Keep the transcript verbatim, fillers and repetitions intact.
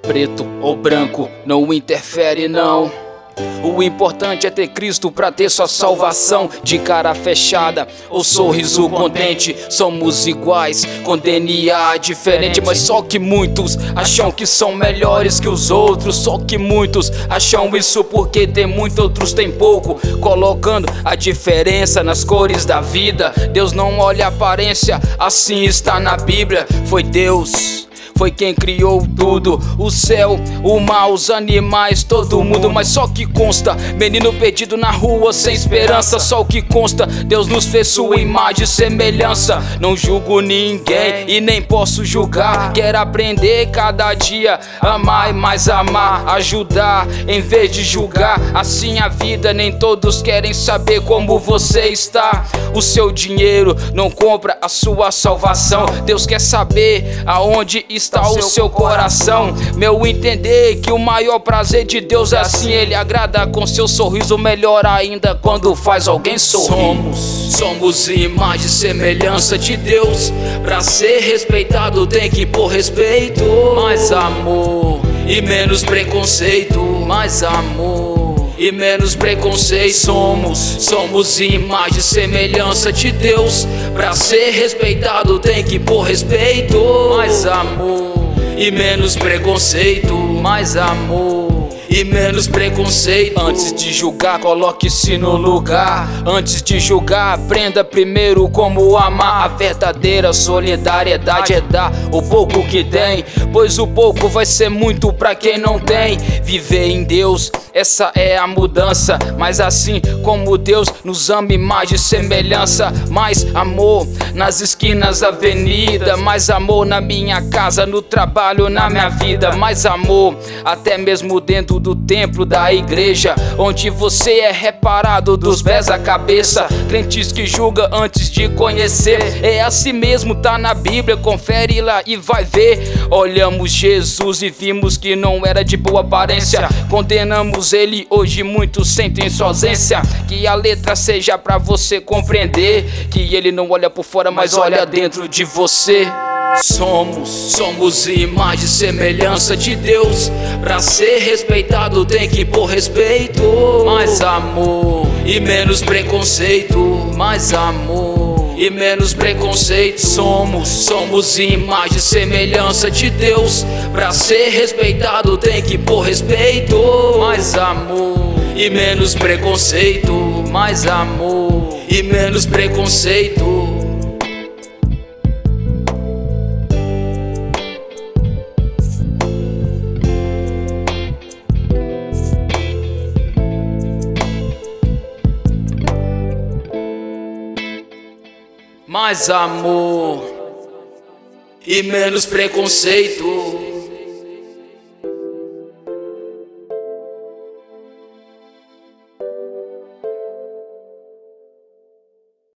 preto ou branco, não interfere não. O importante é ter Cristo pra ter sua salvação. De cara fechada ou sorriso contente, somos iguais, com D N A diferente. Mas só que muitos acham que são melhores que os outros. Só que muitos acham isso porque tem muito, outros tem pouco, colocando a diferença nas cores da vida. Deus não olha a aparência, assim está na Bíblia. Foi Deus, foi quem criou tudo, o céu, o mar, os animais, todo mundo. Mas só que consta, menino perdido na rua sem esperança. Só o que consta, Deus nos fez sua imagem e semelhança. Não julgo ninguém e nem posso julgar. Quero aprender cada dia, amar e mais amar, ajudar em vez de julgar. Assim a vida, nem todos querem saber como você está. O seu dinheiro não compra a sua salvação. Deus quer saber aonde está está o seu coração. Meu entender que o maior prazer de Deus é assim, Ele agrada com seu sorriso, melhor ainda quando faz alguém sorrir. Somos, somos imagem e semelhança de Deus. Pra ser respeitado tem que pôr respeito, mais amor e menos preconceito, mais amor e menos preconceito. Somos, somos imagem e semelhança de Deus. Pra ser respeitado tem que pôr respeito, mais amor e menos preconceito, mais amor e menos preconceito. Antes de julgar, coloque-se no lugar. Antes de julgar, aprenda primeiro como amar. A verdadeira solidariedade é dar o pouco que tem, pois o pouco vai ser muito pra quem não tem. Viver em Deus, essa é a mudança. Mas assim como Deus nos ama, imagem e semelhança. Mais amor nas esquinas da avenida, mais amor na minha casa, no trabalho, na minha vida. Mais amor até mesmo dentro do templo da igreja, onde você é reparado dos pés à cabeça. Crentes que julgam antes de conhecer, é assim mesmo, tá na Bíblia, confere lá e vai ver. Olhamos Jesus e vimos que não era de boa aparência. Condenamos ele, hoje muitos sentem sua ausência. Que a letra seja pra você compreender que ele não olha por fora, mas olha dentro de você. Somos, somos imagem e semelhança de Deus. Pra ser respeitado tem que pôr respeito, mais amor e menos preconceito, mais amor e menos preconceito. Somos, somos imagem e semelhança de Deus. Pra ser respeitado tem que pôr respeito, mais amor e menos preconceito, mais amor e menos preconceito. Mais amor e menos preconceito.